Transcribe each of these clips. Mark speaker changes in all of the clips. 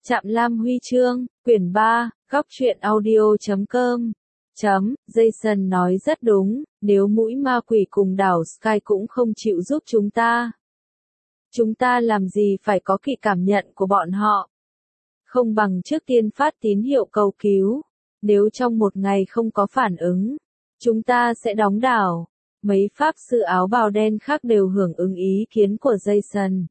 Speaker 1: Trạm Lam Huy chương, quyển 3, góc truyện audio.com. Jason nói rất đúng, nếu mũi ma quỷ cùng đảo Sky cũng không chịu giúp chúng ta làm gì phải có kỹ cảm nhận của bọn họ. Không bằng trước tiên phát tín hiệu cầu cứu. Nếu trong một ngày không có phản ứng, chúng ta sẽ đóng đảo. Mấy pháp sư áo bào đen khác đều hưởng ứng ý kiến của Jason.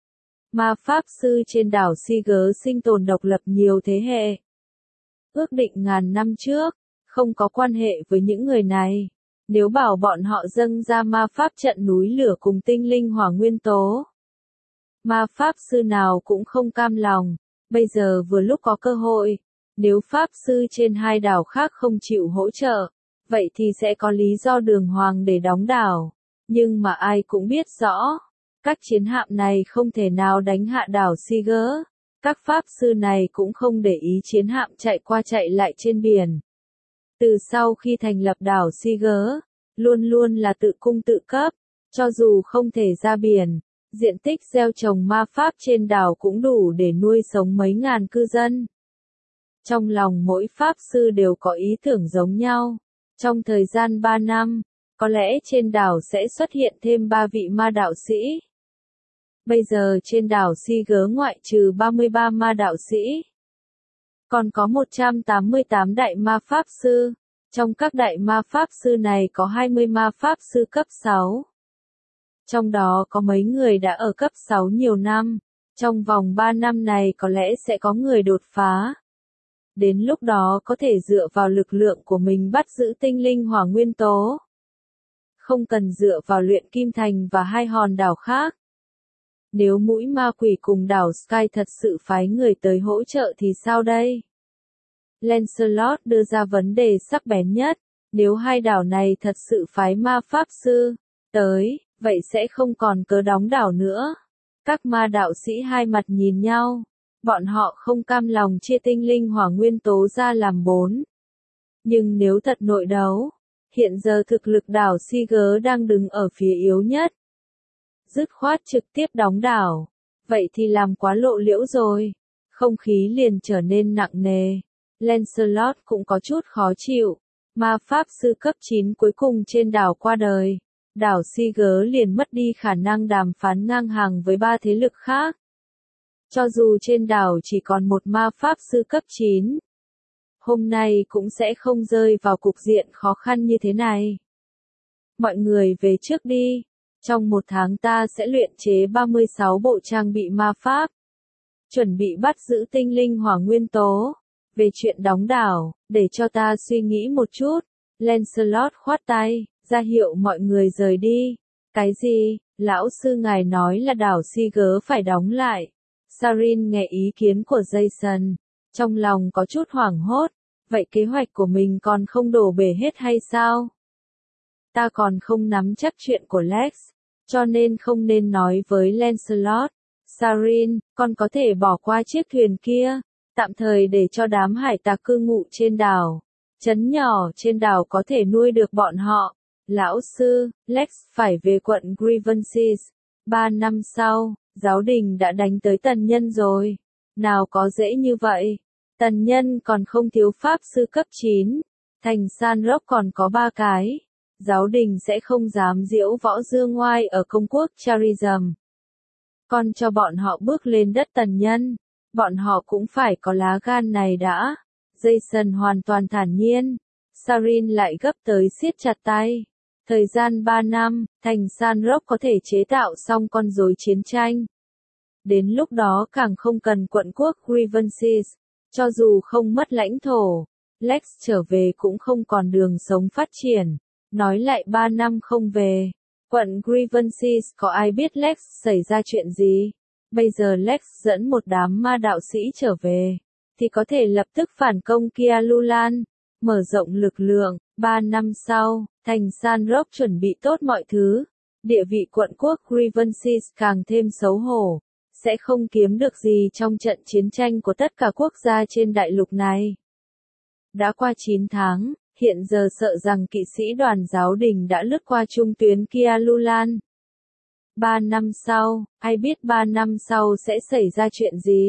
Speaker 1: Ma pháp sư trên đảo Seagull sinh tồn độc lập nhiều thế hệ. Ước định ngàn năm trước, không có quan hệ với những người này. Nếu bảo bọn họ dâng ra ma pháp trận núi lửa cùng tinh linh hỏa nguyên tố, ma pháp sư nào cũng không cam lòng. Bây giờ vừa lúc có cơ hội. Nếu pháp sư trên hai đảo khác không chịu hỗ trợ, vậy thì sẽ có lý do đường hoàng để đóng đảo. Nhưng mà ai cũng biết rõ, các chiến hạm này không thể nào đánh hạ đảo Seagull. Các pháp sư này cũng không để ý chiến hạm chạy qua chạy lại trên biển. Từ sau khi thành lập đảo Seagull, luôn luôn là tự cung tự cấp. Cho dù không thể ra biển, diện tích gieo trồng ma pháp trên đảo cũng đủ để nuôi sống mấy ngàn cư dân. Trong lòng mỗi pháp sư đều có ý tưởng giống nhau. Trong thời gian 3 năm, có lẽ trên đảo sẽ xuất hiện thêm 3 vị ma đạo sĩ. Bây giờ trên đảo Seagull ngoại trừ 33 ma đạo sĩ, còn có 188 đại ma pháp sư. Trong các đại ma pháp sư này có 20 ma pháp sư cấp 6. Trong đó có mấy người đã ở cấp 6 nhiều năm. Trong vòng 3 năm này có lẽ sẽ có người đột phá. Đến lúc đó có thể dựa vào lực lượng của mình bắt giữ tinh linh hỏa nguyên tố. Không cần dựa vào luyện kim thành và hai hòn đảo khác. Nếu mũi ma quỷ cùng đảo Sky thật sự phái người tới hỗ trợ thì sao đây? Lancelot đưa ra vấn đề sắc bén nhất. Nếu hai đảo này thật sự phái ma pháp sư tới, vậy sẽ không còn cớ đóng đảo nữa. Các ma đạo sĩ hai mặt nhìn nhau. Bọn họ không cam lòng chia tinh linh hỏa nguyên tố ra làm 4. Nhưng nếu thật nội đấu, hiện giờ thực lực đảo Seagull đang đứng ở phía yếu nhất. Dứt khoát trực tiếp đóng đảo. Vậy thì làm quá lộ liễu rồi. Không khí liền trở nên nặng nề. Lancelot cũng có chút khó chịu. Ma pháp sư cấp 9 cuối cùng trên đảo qua đời. Đảo Seagull liền mất đi khả năng đàm phán ngang hàng với 3 thế lực khác. Cho dù trên đảo chỉ còn một ma pháp sư cấp 9, hôm nay cũng sẽ không rơi vào cục diện khó khăn như thế này. Mọi người về trước đi. Trong 1 tháng ta sẽ luyện chế 36 bộ trang bị ma pháp. Chuẩn bị bắt giữ tinh linh hỏa nguyên tố. Về chuyện đóng đảo, để cho ta suy nghĩ một chút. Lancelot khoát tay, ra hiệu mọi người rời đi. Cái gì? Lão sư ngài nói là đảo Seagull phải đóng lại. Sarin nghe ý kiến của Jason. Trong lòng có chút hoảng hốt. Vậy kế hoạch của mình còn không đổ bể hết hay sao? Ta còn không nắm chắc chuyện của Lex, cho nên không nên nói với Lancelot. Sarin, con có thể bỏ qua chiếc thuyền kia, tạm thời để cho đám hải tặc cư ngụ trên đảo. Trấn nhỏ trên đảo có thể nuôi được bọn họ. Lão sư, Lex phải về quận Grievances. 3 năm sau, giáo đình đã đánh tới Tần Nhân rồi. Nào có dễ như vậy. Tần Nhân còn không thiếu pháp sư cấp 9. Thành San Rock còn có 3 cái. Giáo đình sẽ không dám diễu võ dương oai ở công quốc Charism. Còn cho bọn họ bước lên đất Tần Nhân, bọn họ cũng phải có lá gan này đã. Jason hoàn toàn thản nhiên. Sarin lại gấp tới siết chặt tay. Thời gian 3 năm, thành San Rock có thể chế tạo xong con rối chiến tranh. Đến lúc đó càng không cần quận quốc Grievances. Cho dù không mất lãnh thổ, Lex trở về cũng không còn đường sống phát triển. Nói lại 3 năm không về, quận Grievances có ai biết Lex xảy ra chuyện gì? Bây giờ Lex dẫn một đám ma đạo sĩ trở về, thì có thể lập tức phản công Kialulan, mở rộng lực lượng. 3 năm sau, thành San Rock chuẩn bị tốt mọi thứ. Địa vị quận quốc Grievances càng thêm xấu hổ, sẽ không kiếm được gì trong trận chiến tranh của tất cả quốc gia trên đại lục này. Đã qua 9 tháng. Hiện giờ sợ rằng kỵ sĩ đoàn giáo đình đã lướt qua trung tuyến Kialulan. 3 năm sau, ai biết 3 năm sau sẽ xảy ra chuyện gì?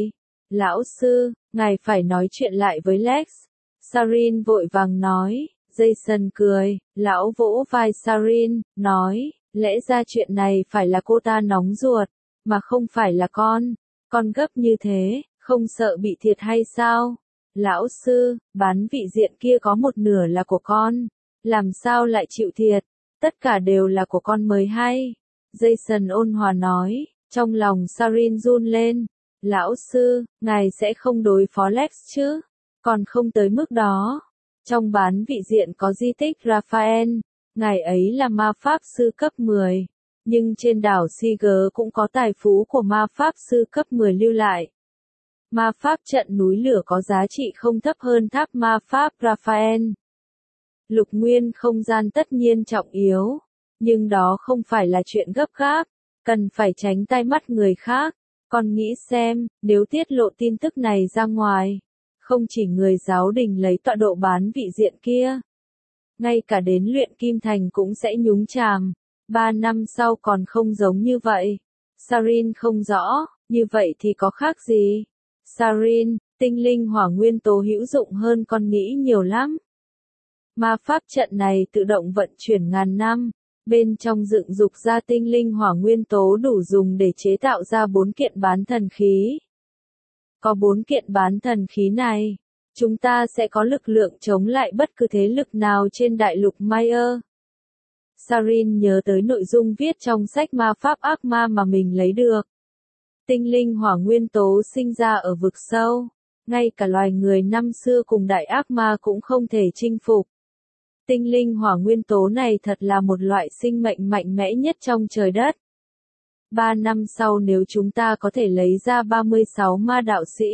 Speaker 1: Lão sư, ngài phải nói chuyện lại với Lex. Sarin vội vàng nói. Jason cười, lão vỗ vai Sarin, nói, lẽ ra chuyện này phải là cô ta nóng ruột, mà không phải là con. Con gấp như thế, không sợ bị thiệt hay sao? Lão sư, bán vị diện kia có một nửa là của con. Làm sao lại chịu thiệt? Tất cả đều là của con mới hay. Jason ôn hòa nói, trong lòng Sarin run lên. Lão sư, ngài sẽ không đối phó Lex chứ? Còn không tới mức đó. Trong bán vị diện có di tích Raphael, ngài ấy là ma pháp sư cấp 10. Nhưng trên đảo Seager cũng có tài phú của ma pháp sư cấp 10 lưu lại. Ma pháp trận núi lửa có giá trị không thấp hơn tháp ma pháp Raphael. Lục nguyên không gian tất nhiên trọng yếu, nhưng đó không phải là chuyện gấp gáp, cần phải tránh tai mắt người khác. Con nghĩ xem, nếu tiết lộ tin tức này ra ngoài, không chỉ người giáo đình lấy tọa độ bán vị diện kia, ngay cả đến luyện kim thành cũng sẽ nhúng chàm. 3 năm sau còn không giống như vậy. Sarin không rõ, như vậy thì có khác gì? Sarin, tinh linh hỏa nguyên tố hữu dụng hơn con nghĩ nhiều lắm. Ma pháp trận này tự động vận chuyển ngàn năm, bên trong dựng dục ra tinh linh hỏa nguyên tố đủ dùng để chế tạo ra 4 kiện bán thần khí. Có 4 kiện bán thần khí này, chúng ta sẽ có lực lượng chống lại bất cứ thế lực nào trên đại lục Mayer. Sarin nhớ tới nội dung viết trong sách ma pháp ác ma mà mình lấy được. Tinh linh hỏa nguyên tố sinh ra ở vực sâu, ngay cả loài người năm xưa cùng đại ác ma cũng không thể chinh phục. Tinh linh hỏa nguyên tố này thật là một loại sinh mệnh mạnh mẽ nhất trong trời đất. 3 năm sau nếu chúng ta có thể lấy ra 36 ma đạo sĩ,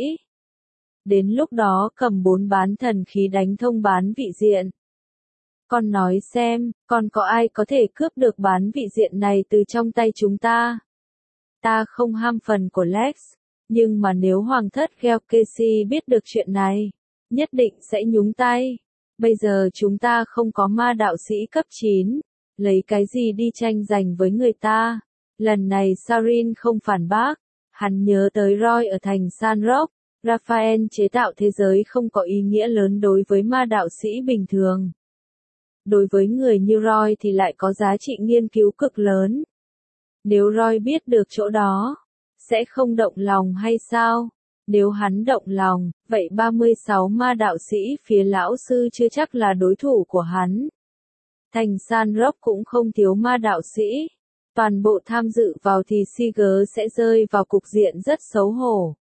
Speaker 1: đến lúc đó cầm 4 bán thần khí đánh thông bán vị diện. Con nói xem, còn có ai có thể cướp được bán vị diện này từ trong tay chúng ta? Ta không ham phần của Lex, nhưng mà nếu Hoàng thất Gelkesi biết được chuyện này, nhất định sẽ nhúng tay. Bây giờ chúng ta không có ma đạo sĩ cấp 9, lấy cái gì đi tranh giành với người ta? Lần này Sarin không phản bác, hắn nhớ tới Roy ở thành San Rock. Raphael chế tạo thế giới không có ý nghĩa lớn đối với ma đạo sĩ bình thường. Đối với người như Roy thì lại có giá trị nghiên cứu cực lớn. Nếu Roy biết được chỗ đó, sẽ không động lòng hay sao? Nếu hắn động lòng, vậy 36 ma đạo sĩ phía lão sư chưa chắc là đối thủ của hắn. Thành San Rock cũng không thiếu ma đạo sĩ. Toàn bộ tham dự vào thì Seager sẽ rơi vào cục diện rất xấu hổ.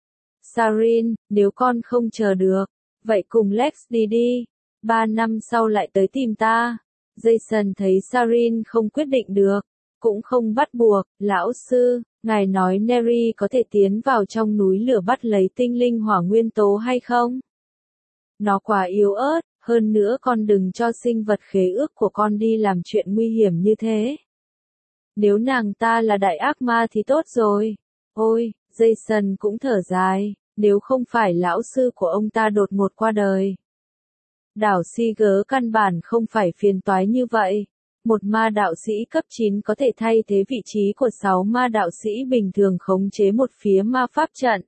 Speaker 1: Sarin, nếu con không chờ được, vậy cùng Lex đi đi. 3 năm sau lại tới tìm ta. Jason thấy Sarin không quyết định được, cũng không bắt buộc. Lão sư, ngài nói Neri có thể tiến vào trong núi lửa bắt lấy tinh linh hỏa nguyên tố hay không? Nó quá yếu ớt, hơn nữa con đừng cho sinh vật khế ước của con đi làm chuyện nguy hiểm như thế. Nếu nàng ta là đại ác ma thì tốt rồi. Ôi, Jason cũng thở dài, nếu không phải lão sư của ông ta đột ngột qua đời. Đảo Seager căn bản không phải phiền toái như vậy. Một ma đạo sĩ cấp 9 có thể thay thế vị trí của 6 ma đạo sĩ bình thường khống chế một phía ma pháp trận.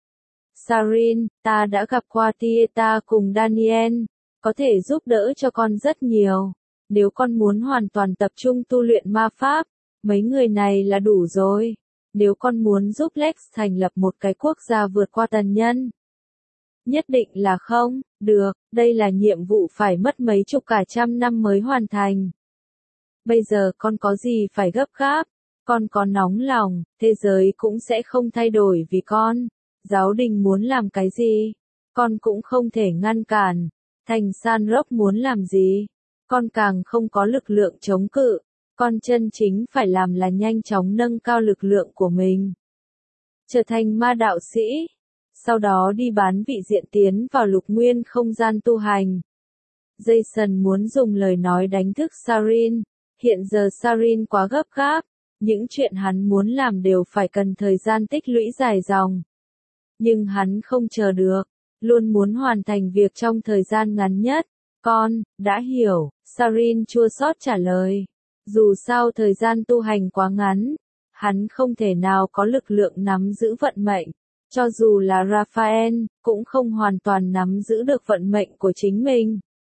Speaker 1: Sarin, ta đã gặp qua Tieta cùng Daniel, có thể giúp đỡ cho con rất nhiều. Nếu con muốn hoàn toàn tập trung tu luyện ma pháp, mấy người này là đủ rồi. Nếu con muốn giúp Lex thành lập một cái quốc gia vượt qua tần nhân, nhất định là không, được, đây là nhiệm vụ phải mất mấy chục cả trăm năm mới hoàn thành. Bây giờ con có gì phải gấp gáp, con có nóng lòng, thế giới cũng sẽ không thay đổi vì con. Giáo đình muốn làm cái gì, con cũng không thể ngăn cản. Thành San Rock muốn làm gì, con càng không có lực lượng chống cự. Con chân chính phải làm là nhanh chóng nâng cao lực lượng của mình, trở thành ma đạo sĩ, sau đó đi bán vị diện tiến vào lục nguyên không gian tu hành. Jason muốn dùng lời nói đánh thức Sarin, hiện giờ Sarin quá gấp gáp, những chuyện hắn muốn làm đều phải cần thời gian tích lũy dài dòng. Nhưng hắn không chờ được, luôn muốn hoàn thành việc trong thời gian ngắn nhất. Con, đã hiểu, Sarin chua xót trả lời. Dù sao thời gian tu hành quá ngắn, hắn không thể nào có lực lượng nắm giữ vận mệnh. Cho dù là Raphael, cũng không hoàn toàn nắm giữ được vận mệnh của chính mình.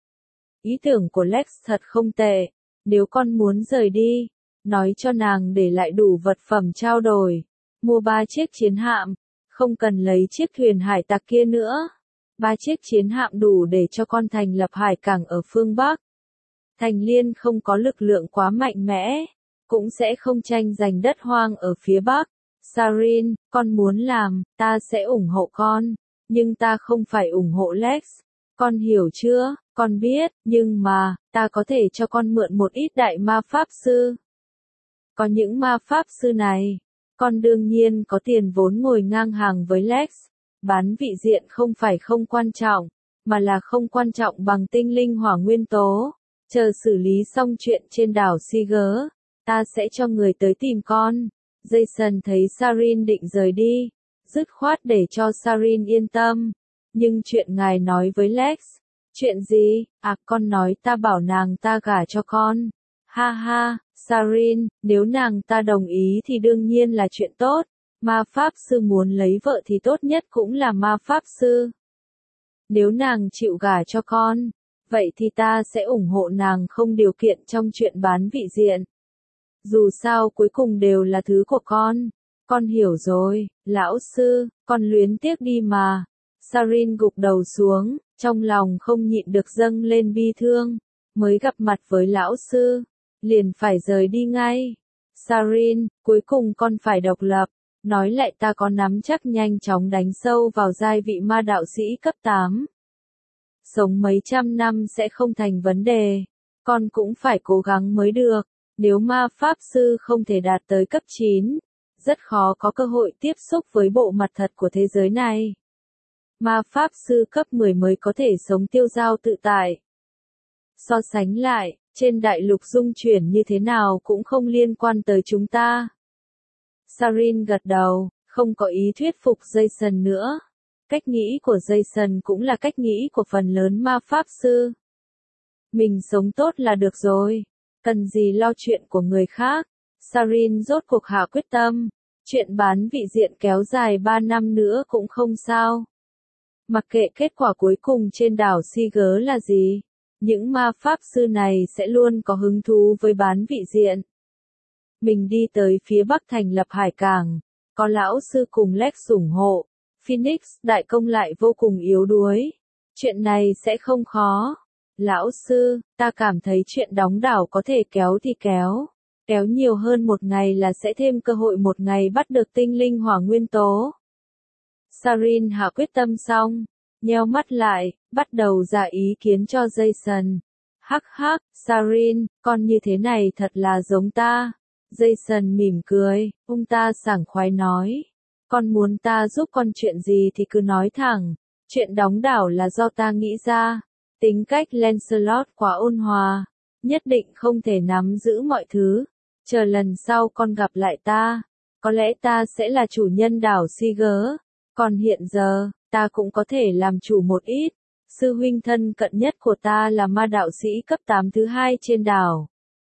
Speaker 1: Ý tưởng của Lex thật không tệ. Nếu con muốn rời đi, nói cho nàng để lại đủ vật phẩm trao đổi. Mua 3 chiếc chiến hạm, không cần lấy chiếc thuyền hải tặc kia nữa. 3 chiếc chiến hạm đủ để cho con thành lập hải cảng ở phương Bắc. Thành Liên không có lực lượng quá mạnh mẽ, cũng sẽ không tranh giành đất hoang ở phía Bắc. Sarin, con muốn làm, ta sẽ ủng hộ con, nhưng ta không phải ủng hộ Lex. Con hiểu chưa? Con biết, nhưng mà, ta có thể cho con mượn một ít đại ma pháp sư. Có những ma pháp sư này, con đương nhiên có tiền vốn ngồi ngang hàng với Lex. Bán vị diện không phải không quan trọng, mà là không quan trọng bằng tinh linh hỏa nguyên tố. Chờ xử lý xong chuyện trên đảo Seagull, ta sẽ cho người tới tìm con. Jason thấy Sarin định rời đi, dứt khoát để cho Sarin yên tâm. Nhưng chuyện ngài nói với Lex, chuyện gì? À, con nói ta bảo nàng ta gả cho con. Ha ha, Sarin, nếu nàng ta đồng ý thì đương nhiên là chuyện tốt. Ma pháp sư muốn lấy vợ thì tốt nhất cũng là ma pháp sư. Nếu nàng chịu gả cho con, vậy thì ta sẽ ủng hộ nàng không điều kiện trong chuyện bán vị diện. Dù sao cuối cùng đều là thứ của con hiểu rồi, lão sư, con luyến tiếc đi mà. Sarin gục đầu xuống, trong lòng không nhịn được dâng lên bi thương, mới gặp mặt với lão sư, liền phải rời đi ngay. Sarin, cuối cùng con phải độc lập, nói lại ta có nắm chắc nhanh chóng đánh sâu vào giai vị ma đạo sĩ cấp 8. Sống mấy trăm năm sẽ không thành vấn đề, con cũng phải cố gắng mới được. Nếu ma pháp sư không thể đạt tới cấp 9, rất khó có cơ hội tiếp xúc với bộ mặt thật của thế giới này. Ma pháp sư cấp 10 mới có thể sống tiêu dao tự tại. So sánh lại, trên đại lục dung chuyển như thế nào cũng không liên quan tới chúng ta. Sarin gật đầu, không có ý thuyết phục Jason nữa. Cách nghĩ của Jason cũng là cách nghĩ của phần lớn ma pháp sư. Mình sống tốt là được rồi, cần gì lo chuyện của người khác. Sarin rốt cuộc hạ quyết tâm, chuyện bán vị diện kéo dài 3 năm nữa cũng không sao. Mặc kệ kết quả cuối cùng trên đảo Seagull là gì, những ma pháp sư này sẽ luôn có hứng thú với bán vị diện. Mình đi tới phía bắc thành lập hải cảng, có lão sư cùng Lex ủng hộ, Phoenix đại công lại vô cùng yếu đuối. Chuyện này sẽ không khó. Lão sư, ta cảm thấy chuyện đóng đảo có thể kéo thì kéo. Kéo nhiều hơn một ngày là sẽ thêm cơ hội một ngày bắt được tinh linh hỏa nguyên tố. Sarin hạ quyết tâm xong, nheo mắt lại, bắt đầu ra ý kiến cho Jason. Hắc hắc, Sarin, con như thế này thật là giống ta. Jason mỉm cười, ông ta sảng khoái nói. Con muốn ta giúp con chuyện gì thì cứ nói thẳng. Chuyện đóng đảo là do ta nghĩ ra. Tính cách Lancelot quá ôn hòa, nhất định không thể nắm giữ mọi thứ. Chờ lần sau con gặp lại ta, có lẽ ta sẽ là chủ nhân đảo Seagull. Còn hiện giờ, ta cũng có thể làm chủ một ít. Sư huynh thân cận nhất của ta là ma đạo sĩ cấp 8 thứ 2 trên đảo.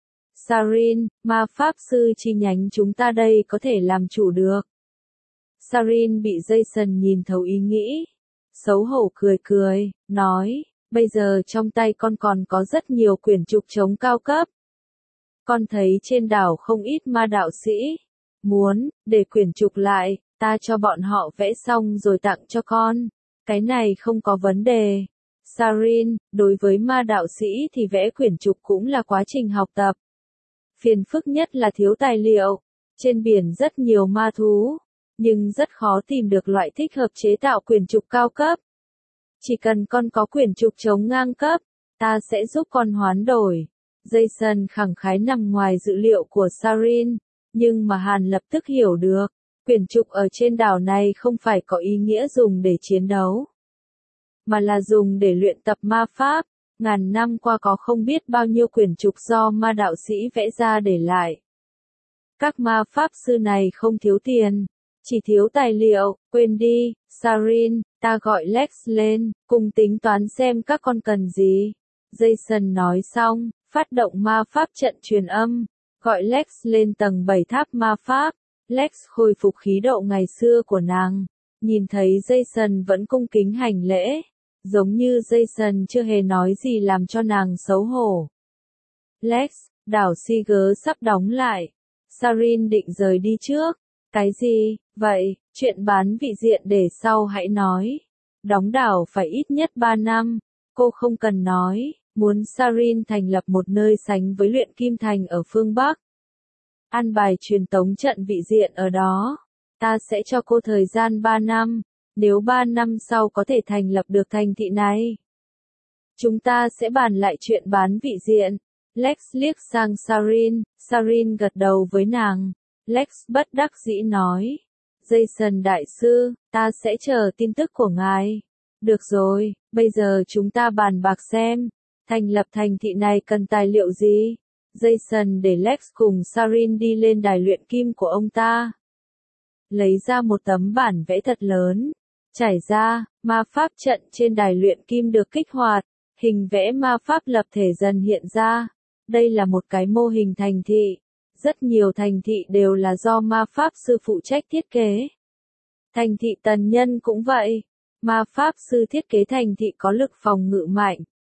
Speaker 1: Sarin, ma pháp sư chi nhánh chúng ta đây có thể làm chủ được. Sarin bị Jason nhìn thấu ý nghĩ. Xấu hổ cười cười, nói, bây giờ trong tay con còn có rất nhiều quyển trục chống cao cấp. Con thấy trên đảo không ít ma đạo sĩ. Muốn, để quyển trục lại, ta cho bọn họ vẽ xong rồi tặng cho con. Cái này không có vấn đề. Sarin, đối với ma đạo sĩ thì vẽ quyển trục cũng là quá trình học tập. Phiền phức nhất là thiếu tài liệu. Trên biển rất nhiều ma thú, nhưng rất khó tìm được loại thích hợp chế tạo quyển trục cao cấp. Chỉ cần con có quyển trục chống ngang cấp, ta sẽ giúp con hoán đổi. Jason khẳng khái nằm ngoài dự liệu của Sarin, nhưng mà Hàn lập tức hiểu được. Quyển trục ở trên đảo này không phải có ý nghĩa dùng để chiến đấu, mà là dùng để luyện tập ma pháp. Ngàn năm qua có không biết bao nhiêu quyển trục do ma đạo sĩ vẽ ra để lại. Các ma pháp sư này không thiếu tiền, chỉ thiếu tài liệu. Quên đi, Sarin, ta gọi Lex lên, cùng tính toán xem các con cần gì. Jason nói xong, phát động ma pháp trận truyền âm, gọi Lex lên tầng 7 tháp ma pháp. Lex khôi phục khí độ ngày xưa của nàng, Nhìn thấy Jason vẫn cung kính hành lễ, giống như Jason chưa hề nói gì làm cho nàng xấu hổ. Lex, đảo Seagull sắp đóng lại. Sarin định rời đi trước. Cái gì, vậy, chuyện bán vị diện để sau hãy nói. Đóng đảo phải ít nhất 3 năm. Cô không cần nói, muốn Sarin thành lập một nơi sánh với luyện kim thành ở phương Bắc. An bài truyền tống trận vị diện ở đó. Ta sẽ cho cô thời gian 3 năm. Nếu 3 năm sau có thể thành lập được thành thị này, chúng ta sẽ bàn lại chuyện bán vị diện. Lex liếc sang Sarin, Sarin gật đầu với nàng. Lex bất đắc dĩ nói. Jason đại sư, ta sẽ chờ tin tức của ngài. Được rồi, bây giờ chúng ta bàn bạc xem, thành lập thành thị này cần tài liệu gì? Jason để Lex cùng Sarin đi lên đài luyện kim của ông ta. Lấy ra một tấm bản vẽ thật lớn. Trải ra, ma pháp trận trên đài luyện kim được kích hoạt. Hình vẽ ma pháp lập thể dần hiện ra. Đây là một cái mô hình thành thị. Rất nhiều thành thị đều là do ma pháp sư phụ trách thiết kế. Thành thị tần nhân cũng vậy. Ma pháp sư thiết kế thành thị có lực phòng ngự mạnh.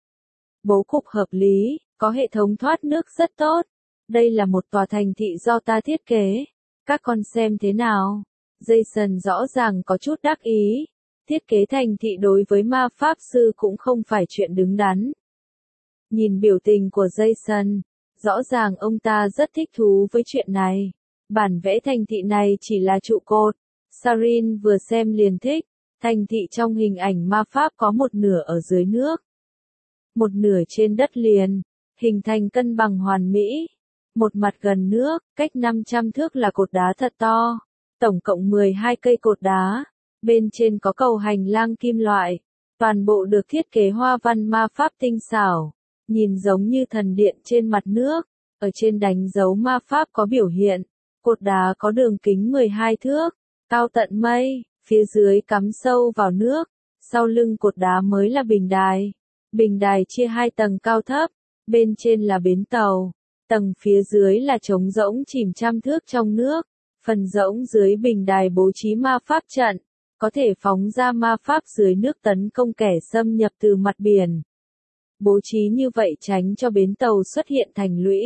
Speaker 1: Bố cục hợp lý, có hệ thống thoát nước rất tốt. Đây là một tòa thành thị do ta thiết kế. Các con xem thế nào? Jason rõ ràng có chút đắc ý. Thiết kế thành thị đối với ma pháp sư cũng không phải chuyện đứng đắn. Nhìn biểu tình của Jason, rõ ràng ông ta rất thích thú với chuyện này. Bản vẽ thành thị này chỉ là trụ cột. Sarin vừa xem liền thích. Thành thị trong hình ảnh ma pháp có một nửa ở dưới nước, một nửa trên đất liền, hình thành cân bằng hoàn mỹ. Một mặt gần nước, cách 500 thước là cột đá thật to. Tổng cộng 12 cây cột đá. Bên trên có cầu hành lang kim loại. Toàn bộ được thiết kế hoa văn ma pháp tinh xảo. Nhìn giống như thần điện trên mặt nước. Ở trên đánh dấu ma pháp có biểu hiện. Cột đá có đường kính 12 thước. Cao tận mây. Phía dưới cắm sâu vào nước. Sau lưng cột đá mới là bình đài. Bình đài chia 2 tầng cao thấp. Bên trên là bến tàu. Tầng phía dưới là trống rỗng chìm trăm thước trong nước. Phần rỗng dưới bình đài bố trí ma pháp trận. Có thể phóng ra ma pháp dưới nước tấn công kẻ xâm nhập từ mặt biển. Bố trí như vậy tránh cho bến tàu xuất hiện thành lũy.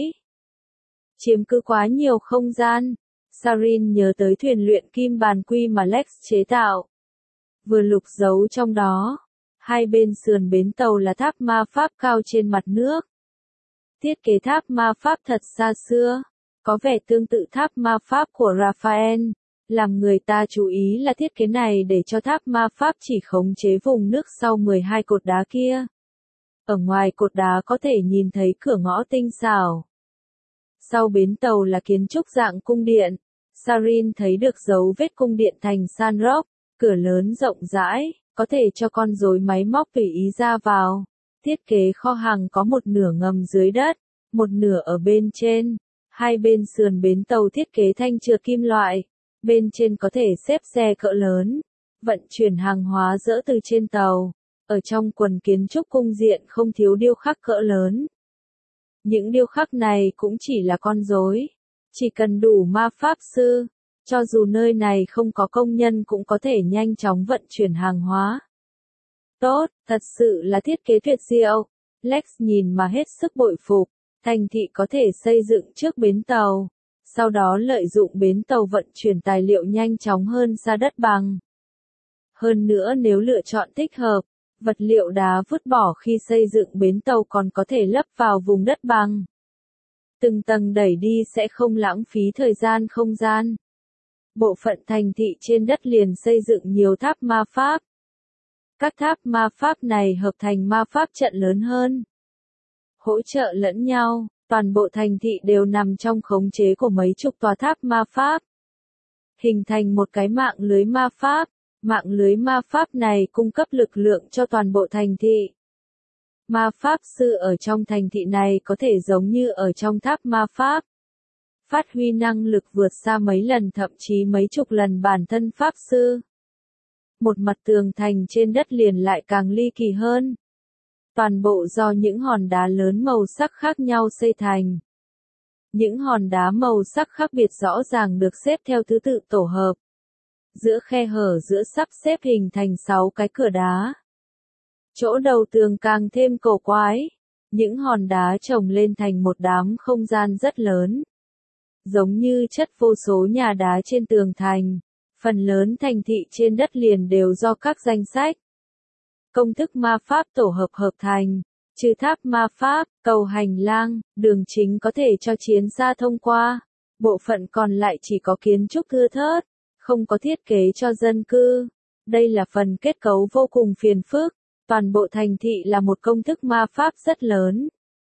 Speaker 1: Chiếm cứ quá nhiều không gian. Sarin nhớ tới thuyền luyện kim bàn quy mà Lex chế tạo. Vừa lục giấu trong đó. Hai bên sườn bến tàu là tháp ma pháp cao trên mặt nước. Thiết kế tháp ma pháp thật xa xưa. Có vẻ tương tự tháp ma pháp của Raphael. Làm người ta chú ý là thiết kế này để cho tháp ma pháp chỉ khống chế vùng nước sau 12 cột đá kia. Ở ngoài cột đá có thể nhìn thấy cửa ngõ tinh xảo. Sau bến tàu là kiến trúc dạng cung điện. Sarin thấy được dấu vết cung điện thành san rock, cửa lớn rộng rãi, có thể cho con rối máy móc tùy ý ra vào. Thiết kế kho hàng có một nửa ngầm dưới đất, một nửa ở bên trên. Hai bên sườn bến tàu thiết kế thanh trượt kim loại. Bên trên có thể xếp xe cỡ lớn, vận chuyển hàng hóa dỡ từ trên tàu. Ở trong quần kiến trúc cung điện không thiếu điêu khắc cỡ lớn. Những điêu khắc này cũng chỉ là con rối. Chỉ cần đủ ma pháp sư, cho dù nơi này không có công nhân cũng có thể nhanh chóng vận chuyển hàng hóa. Tốt, thật sự là thiết kế tuyệt diệu. Lex nhìn mà hết sức bội phục. Thành thị có thể xây dựng trước bến tàu. Sau đó lợi dụng bến tàu vận chuyển tài liệu nhanh chóng hơn xa đất bằng. Hơn nữa nếu lựa chọn thích hợp, vật liệu đá vứt bỏ khi xây dựng bến tàu còn có thể lấp vào vùng đất bằng. Từng tầng đẩy đi sẽ không lãng phí thời gian không gian. Bộ phận thành thị trên đất liền xây dựng nhiều tháp ma pháp. Các tháp ma pháp này hợp thành ma pháp trận lớn hơn. Hỗ trợ lẫn nhau, toàn bộ thành thị đều nằm trong khống chế của mấy chục tòa tháp ma pháp. Hình thành một cái mạng lưới ma pháp. Mạng lưới ma pháp này cung cấp lực lượng cho toàn bộ thành thị. Ma pháp sư ở trong thành thị này có thể giống như ở trong tháp ma pháp. Phát huy năng lực vượt xa mấy lần thậm chí mấy chục lần bản thân pháp sư. Một mặt tường thành trên đất liền lại càng ly kỳ hơn. Toàn bộ do những hòn đá lớn màu sắc khác nhau xây thành. Những hòn đá màu sắc khác biệt rõ ràng được xếp theo thứ tự tổ hợp. giữa khe hở giữa sắp xếp hình thành 6 cái cửa đá. Chỗ đầu tường càng thêm cổ quái, những hòn đá chồng lên thành một đám không gian rất lớn. Giống như chất vô số nhà đá trên tường thành, phần lớn thành thị trên đất liền đều do các danh sách. Công thức ma pháp tổ hợp hợp thành, trừ tháp ma pháp, cầu hành lang, đường chính có thể cho chiến xa thông qua, bộ phận còn lại chỉ có kiến trúc thưa thớt, không có thiết kế cho dân cư. Đây là phần kết cấu vô cùng phiền phức, toàn bộ thành thị là một công thức ma pháp rất lớn.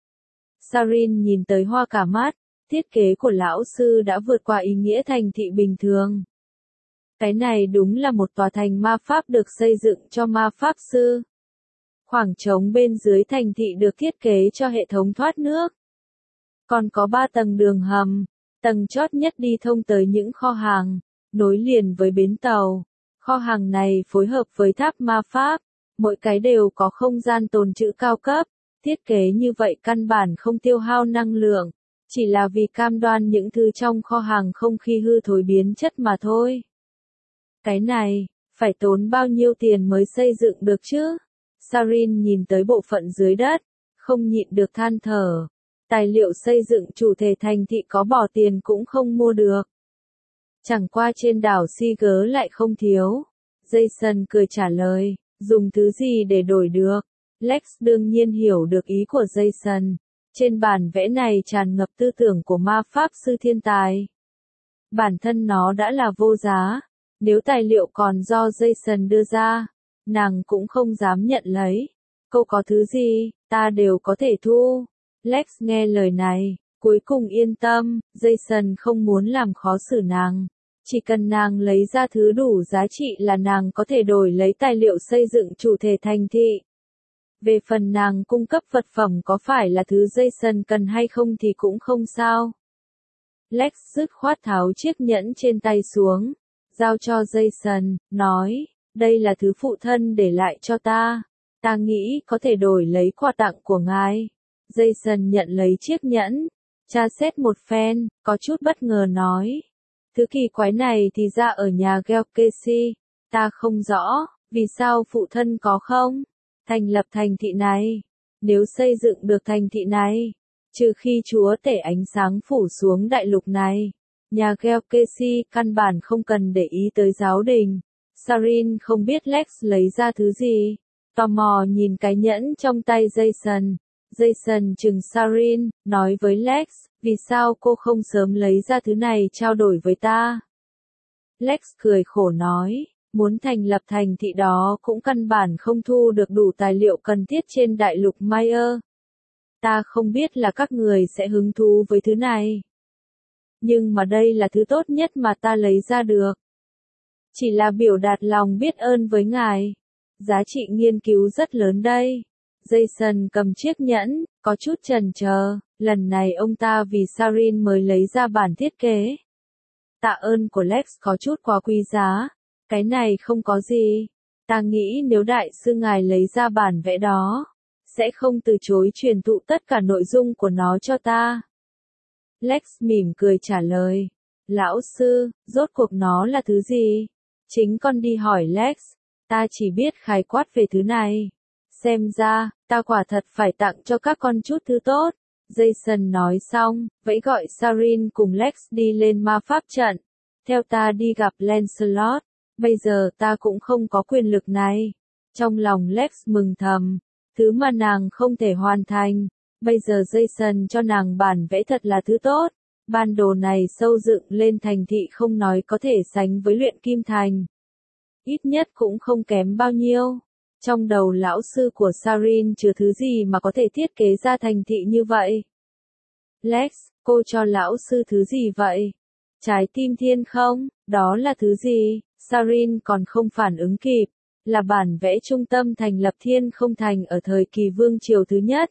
Speaker 1: Sarin nhìn tới hoa cả mắt, thiết kế của lão sư đã vượt qua ý nghĩa thành thị bình thường. Cái này đúng là một tòa thành ma pháp được xây dựng cho ma pháp sư. Khoảng trống bên dưới thành thị được thiết kế cho hệ thống thoát nước. Còn có 3 tầng đường hầm, tầng chót nhất đi thông tới những kho hàng, nối liền với bến tàu. Kho hàng này phối hợp với tháp ma pháp, mỗi cái đều có không gian tồn trữ cao cấp. Thiết kế như vậy căn bản không tiêu hao năng lượng, chỉ là vì cam đoan những thứ trong kho hàng không khi hư thối biến chất mà thôi. Cái này, phải tốn bao nhiêu tiền mới xây dựng được chứ? Sarin nhìn tới bộ phận dưới đất, không nhịn được than thở. Tài liệu xây dựng chủ thể thành thị có bỏ tiền cũng không mua được. Chẳng qua trên đảo Seagull lại không thiếu. Jason cười trả lời, dùng thứ gì để đổi được? Lex đương nhiên hiểu được ý của Jason. Trên bản vẽ này tràn ngập tư tưởng của ma pháp sư thiên tài. Bản thân nó đã là vô giá. Nếu tài liệu còn do Jason đưa ra, nàng cũng không dám nhận lấy. Cô có thứ gì, ta đều có thể thu. Lex nghe lời này, cuối cùng yên tâm, Jason không muốn làm khó xử nàng. Chỉ cần nàng lấy ra thứ đủ giá trị là nàng có thể đổi lấy tài liệu xây dựng chủ thể thành thị. Về phần nàng cung cấp vật phẩm có phải là thứ Jason cần hay không thì cũng không sao. Lex dứt khoát tháo chiếc nhẫn trên tay xuống, giao cho Jason, nói, đây là thứ phụ thân để lại cho ta. Ta nghĩ có thể đổi lấy quà tặng của ngài. Jason nhận lấy chiếc nhẫn, tra xét một phen, có chút bất ngờ nói. Thứ kỳ quái này thì ra ở nhà Gelkesi, ta không rõ, vì sao phụ thân có không? Thành lập thành thị này. Nếu xây dựng được thành thị này, trừ khi chúa tể ánh sáng phủ xuống đại lục này, nhà Gelkesi căn bản không cần để ý tới giáo đình. Sarin không biết Lex lấy ra thứ gì, tò mò nhìn cái nhẫn trong tay Jason. Jason chừng Sarin, nói với Lex, vì sao cô không sớm lấy ra thứ này trao đổi với ta? Lex cười khổ nói, muốn thành lập thành thị đó cũng căn bản không thu được đủ tài liệu cần thiết trên đại lục Maya. Ta không biết là các người sẽ hứng thú với thứ này. Nhưng mà đây là thứ tốt nhất mà ta lấy ra được. Chỉ là biểu đạt lòng biết ơn với ngài. Giá trị nghiên cứu rất lớn đây. Jason cầm chiếc nhẫn, có chút chần chờ, lần này ông ta vì Sarin mới lấy ra bản thiết kế. Tạ ơn của Lex có chút quá quý giá, cái này không có gì. Ta nghĩ nếu đại sư ngài lấy ra bản vẽ đó, sẽ không từ chối truyền thụ tất cả nội dung của nó cho ta. Lex mỉm cười trả lời, lão sư, rốt cuộc nó là thứ gì? Chính con đi hỏi Lex, ta chỉ biết khái quát về thứ này. Xem ra, ta quả thật phải tặng cho các con chút thứ tốt. Jason nói xong, vẫy gọi Sarin cùng Lex đi lên ma pháp trận. Theo ta đi gặp Lancelot, bây giờ ta cũng không có quyền lực này. Trong lòng Lex mừng thầm, thứ mà nàng không thể hoàn thành. Bây giờ Jason cho nàng bản vẽ thật là thứ tốt. Bản đồ này sâu dựng lên thành thị không nói có thể sánh với luyện kim thành. Ít nhất cũng không kém bao nhiêu. Trong đầu lão sư của Sarin chứa thứ gì mà có thể thiết kế ra thành thị như vậy? Lex, cô cho lão sư thứ gì vậy? Trái tim thiên không? Đó là thứ gì? Sarin còn không phản ứng kịp. Là bản vẽ trung tâm thành lập thiên không thành ở thời kỳ vương triều thứ nhất.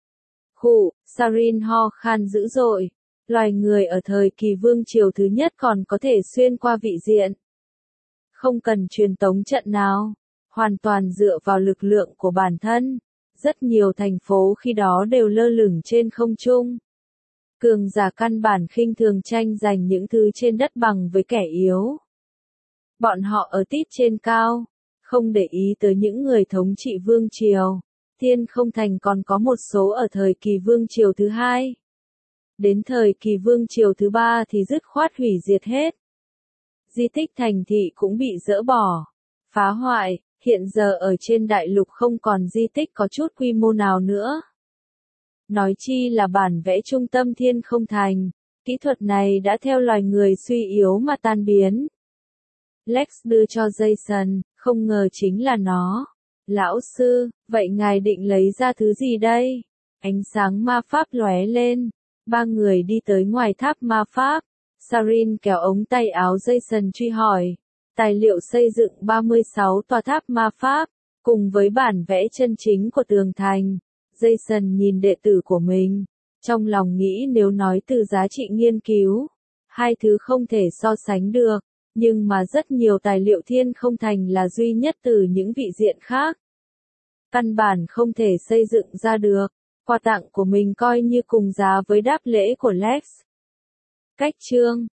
Speaker 1: Khụ, Sarin ho khan dữ dội. Loài người ở thời kỳ vương triều thứ nhất còn có thể xuyên qua vị diện. Không cần truyền tống trận nào. Hoàn toàn dựa vào lực lượng của bản thân. Rất nhiều thành phố khi đó đều lơ lửng trên không trung. Cường giả căn bản khinh thường tranh giành những thứ trên đất bằng với kẻ yếu. Bọn họ ở tít trên cao, không để ý tới những người thống trị vương triều. Thiên không thành còn có một số ở thời kỳ vương triều thứ hai. Đến thời kỳ vương triều thứ ba thì dứt khoát hủy diệt hết. Di tích thành thị cũng bị dỡ bỏ, phá hoại, hiện giờ ở trên đại lục không còn di tích có chút quy mô nào nữa. Nói chi là bản vẽ trung tâm thiên không thành, kỹ thuật này đã theo loài người suy yếu mà tan biến. Lex đưa cho Jason, không ngờ chính là nó. Lão sư, vậy ngài định lấy ra thứ gì đây? Ánh sáng ma pháp lóe lên. Ba người đi tới ngoài tháp ma pháp. Sarin kéo ống tay áo Jason truy hỏi. Tài liệu xây dựng 36 tòa tháp ma pháp, cùng với bản vẽ chân chính của tường thành. Jason nhìn đệ tử của mình. Trong lòng nghĩ nếu nói từ giá trị nghiên cứu, hai thứ không thể so sánh được. Nhưng mà rất nhiều tài liệu thiên không thành là duy nhất từ những vị diện khác. Căn bản không thể xây dựng ra được. Quà tặng của mình coi như cùng giá với đáp lễ của Lex. Cách chương